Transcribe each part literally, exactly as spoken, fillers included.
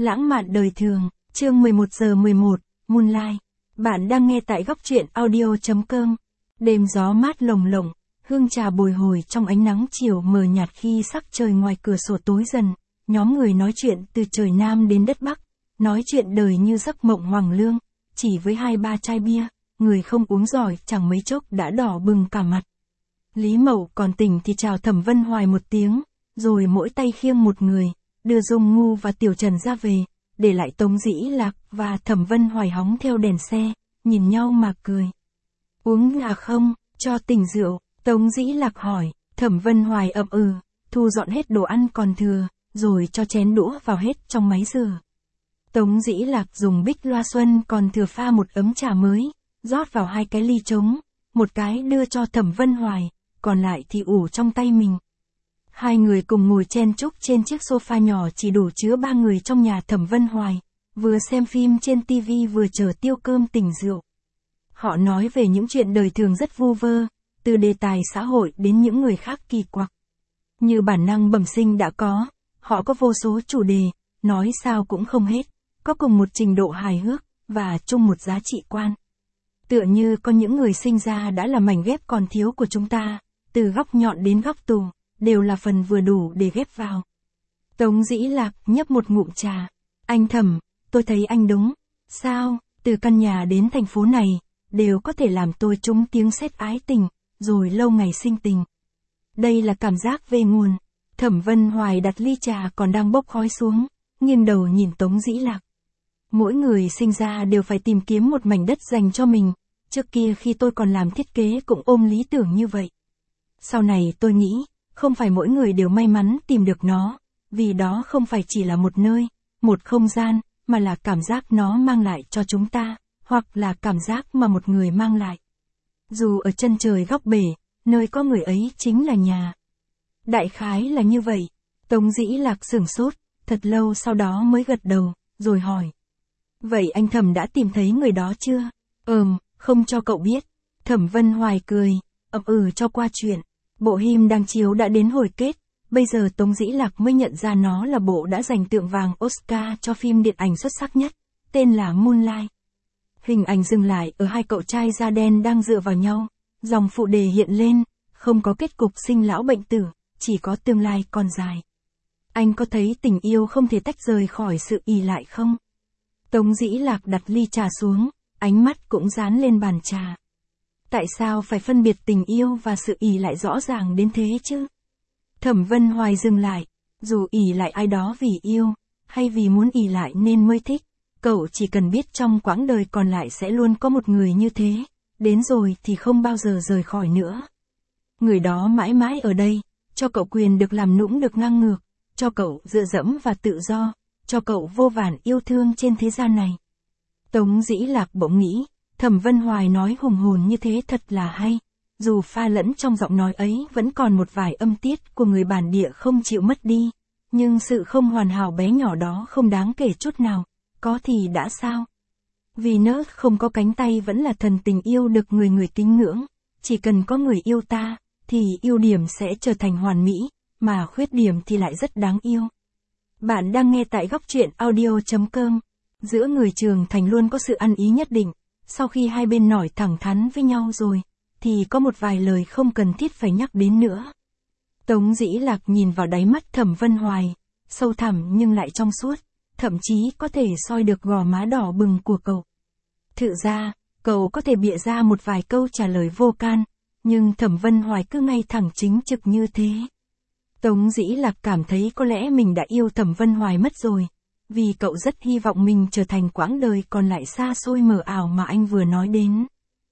Lãng mạn đời thường, chương mười một giờ mười một, Moonlight. Bạn đang nghe tại góc truyện audio chấm com. Đêm gió mát lồng lộng, hương trà bồi hồi trong ánh nắng chiều mờ nhạt khi sắc trời ngoài cửa sổ tối dần. Nhóm người nói chuyện từ trời Nam đến đất Bắc, nói chuyện đời như giấc mộng hoằng lương, chỉ với hai ba chai bia, người không uống giỏi chẳng mấy chốc đã đỏ bừng cả mặt. Lý Mậu còn tỉnh thì chào Thẩm Vân Hoài một tiếng, rồi mỗi tay khiêng một người, đưa Dung Ngu và Tiểu Trần ra về, để lại Tống Dĩ Lạc và Thẩm Vân Hoài hóng theo đèn xe, nhìn nhau mà cười. Uống à không, cho tỉnh rượu, Tống Dĩ Lạc hỏi, Thẩm Vân Hoài ậm ừ, thu dọn hết đồ ăn còn thừa, rồi cho chén đũa vào hết trong máy rửa. Tống Dĩ Lạc dùng bích loa xuân còn thừa pha một ấm trà mới, rót vào hai cái ly trống, một cái đưa cho Thẩm Vân Hoài, còn lại thì ủ trong tay mình. Hai người cùng ngồi chen chúc trên chiếc sofa nhỏ chỉ đủ chứa ba người trong nhà Thẩm Vân Hoài, vừa xem phim trên tivi vừa chờ tiêu cơm tỉnh rượu. Họ nói về những chuyện đời thường rất vu vơ, từ đề tài xã hội đến những người khác kỳ quặc. Như bản năng bẩm sinh đã có, họ có vô số chủ đề, nói sao cũng không hết, có cùng một trình độ hài hước, và chung một giá trị quan. Tựa như có những người sinh ra đã là mảnh ghép còn thiếu của chúng ta, từ góc nhọn đến góc tù, đều là phần vừa đủ để ghép vào. Tống Dĩ Lạc nhấp một ngụm trà. Anh Thẩm, tôi thấy anh đúng. Sao, từ căn nhà đến thành phố này, đều có thể làm tôi trúng tiếng sét ái tình, rồi lâu ngày sinh tình. Đây là cảm giác về nguồn. Thẩm Vân Hoài đặt ly trà còn đang bốc khói xuống, nghiêng đầu nhìn Tống Dĩ Lạc. Mỗi người sinh ra đều phải tìm kiếm một mảnh đất dành cho mình. Trước kia khi tôi còn làm thiết kế cũng ôm lý tưởng như vậy. Sau này tôi nghĩ, không phải mỗi người đều may mắn tìm được nó, vì đó không phải chỉ là một nơi, một không gian, mà là cảm giác nó mang lại cho chúng ta, hoặc là cảm giác mà một người mang lại. Dù ở chân trời góc bể, nơi có người ấy chính là nhà. Đại khái là như vậy. Tống Dĩ Lạc sửng sốt, thật lâu sau đó mới gật đầu, rồi hỏi. Vậy anh Thẩm đã tìm thấy người đó chưa? Ừm, không cho cậu biết. Thẩm Vân Hoài cười, ậm ừ cho qua chuyện. Bộ phim đang chiếu đã đến hồi kết, bây giờ Tống Dĩ Lạc mới nhận ra nó là bộ đã giành tượng vàng Oscar cho phim điện ảnh xuất sắc nhất, tên là Moonlight. Hình ảnh dừng lại ở hai cậu trai da đen đang dựa vào nhau, dòng phụ đề hiện lên, không có kết cục sinh lão bệnh tử, chỉ có tương lai còn dài. Anh có thấy tình yêu không thể tách rời khỏi sự ỷ lại không? Tống Dĩ Lạc đặt ly trà xuống, ánh mắt cũng dán lên bàn trà. Tại sao phải phân biệt tình yêu và sự ỷ lại rõ ràng đến thế chứ? Thẩm Vân Hoài dừng lại, dù ỷ lại ai đó vì yêu, hay vì muốn ỷ lại nên mới thích, cậu chỉ cần biết trong quãng đời còn lại sẽ luôn có một người như thế, đến rồi thì không bao giờ rời khỏi nữa. Người đó mãi mãi ở đây, cho cậu quyền được làm nũng được ngang ngược, cho cậu dựa dẫm và tự do, cho cậu vô vàn yêu thương trên thế gian này. Tống Dĩ Lạc bỗng nghĩ, Thẩm Vân Hoài nói hùng hồn như thế thật là hay, dù pha lẫn trong giọng nói ấy vẫn còn một vài âm tiết của người bản địa không chịu mất đi, nhưng sự không hoàn hảo bé nhỏ đó không đáng kể chút nào, có thì đã sao? Vì nỡ không có cánh tay vẫn là thần tình yêu được người người kính ngưỡng, chỉ cần có người yêu ta, thì ưu điểm sẽ trở thành hoàn mỹ, mà khuyết điểm thì lại rất đáng yêu. Bạn đang nghe tại góc truyện audio chấm com. Giữa người trưởng thành luôn có sự ăn ý nhất định, sau khi hai bên nói thẳng thắn với nhau rồi, thì có một vài lời không cần thiết phải nhắc đến nữa. Tống Dĩ Lạc nhìn vào đáy mắt Thẩm Vân Hoài, sâu thẳm nhưng lại trong suốt, thậm chí có thể soi được gò má đỏ bừng của cậu. Thực ra, cậu có thể bịa ra một vài câu trả lời vô can, nhưng Thẩm Vân Hoài cứ ngay thẳng chính trực như thế. Tống Dĩ Lạc cảm thấy có lẽ mình đã yêu Thẩm Vân Hoài mất rồi, vì cậu rất hy vọng mình trở thành quãng đời còn lại xa xôi mờ ảo mà anh vừa nói đến.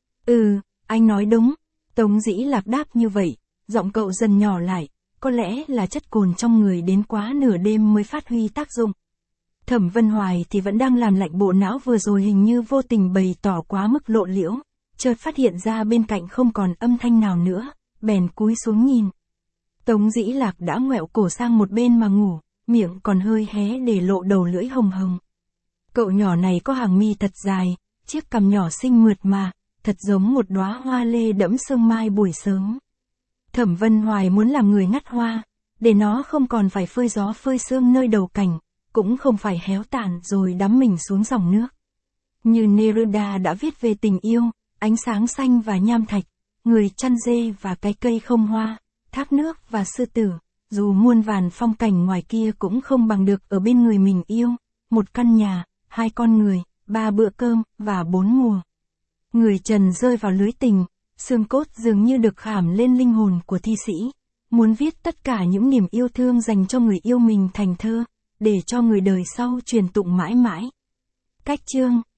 Ừ, anh nói đúng. Tống Dĩ Lạc đáp như vậy, giọng cậu dần nhỏ lại, có lẽ là chất cồn trong người đến quá nửa đêm mới phát huy tác dụng. Thẩm Vân Hoài thì vẫn đang làm lạnh bộ não vừa rồi hình như vô tình bày tỏ quá mức lộ liễu, chợt phát hiện ra bên cạnh không còn âm thanh nào nữa, bèn cúi xuống nhìn. Tống Dĩ Lạc đã ngoẹo cổ sang một bên mà ngủ, miệng còn hơi hé để lộ đầu lưỡi hồng hồng. Cậu nhỏ này có hàng mi thật dài, chiếc cằm nhỏ xinh mượt mà, thật giống một đóa hoa lê đẫm sương mai buổi sớm. Thẩm Vân Hoài muốn làm người ngắt hoa, để nó không còn phải phơi gió phơi sương nơi đầu cành, cũng không phải héo tàn rồi đắm mình xuống dòng nước. Như Neruda đã viết về tình yêu, ánh sáng xanh và nham thạch, người chăn dê và cái cây không hoa, thác nước và sư tử, dù muôn vàn phong cảnh ngoài kia cũng không bằng được ở bên người mình yêu, một căn nhà, hai con người, ba bữa cơm, và bốn mùa. Người trần rơi vào lưới tình, xương cốt dường như được khảm lên linh hồn của thi sĩ, muốn viết tất cả những niềm yêu thương dành cho người yêu mình thành thơ, để cho người đời sau truyền tụng mãi mãi. Cách chương